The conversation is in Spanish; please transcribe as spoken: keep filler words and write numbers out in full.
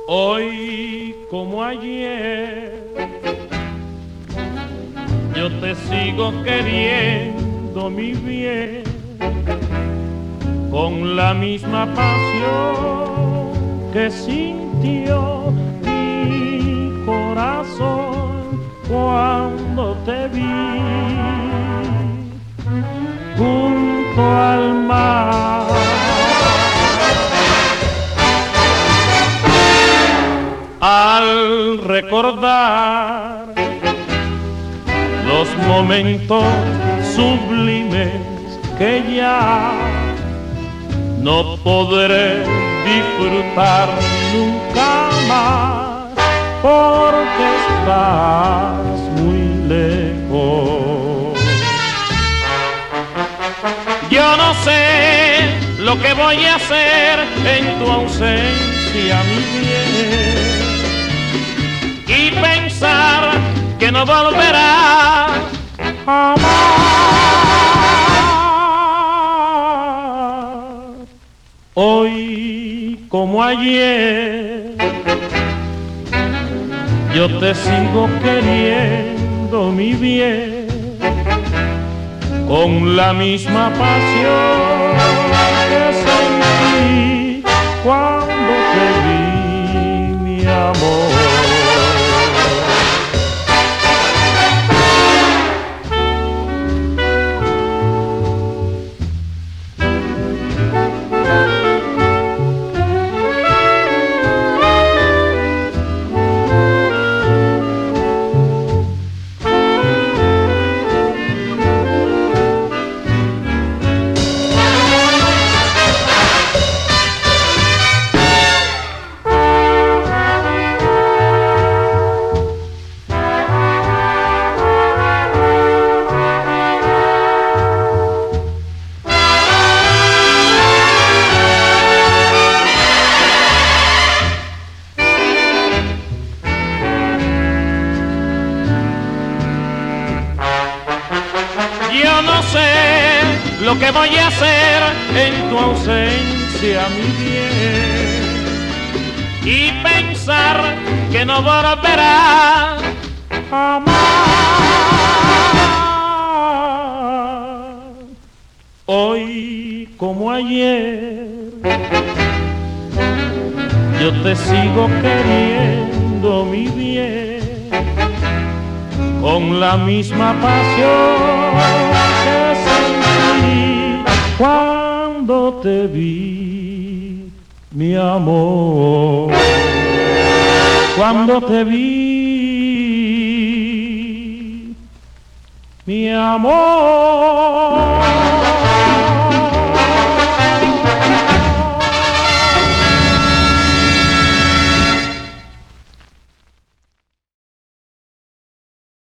Hoy como ayer, yo te sigo queriendo, mi bien, con la misma pasión que sintió mi corazón cuando te vi junto al mar. Al recordar los momentos sublimes que ya no podré disfrutar nunca más, porque estás muy lejos. Yo no sé lo que voy a hacer en tu ausencia, mi bien, y pensar que no volverás jamás. Hoy como ayer, yo te sigo queriendo, mi bien, con la misma pasión que sentí cuando te vi, mi amor. Yo no sé lo que voy a hacer en tu ausencia, mi bien, y pensar que no volverás jamás. Hoy como ayer, yo te sigo queriendo, mi bien, con la misma pasión que sentí cuando te vi, mi amor. Cuando te vi, mi amor.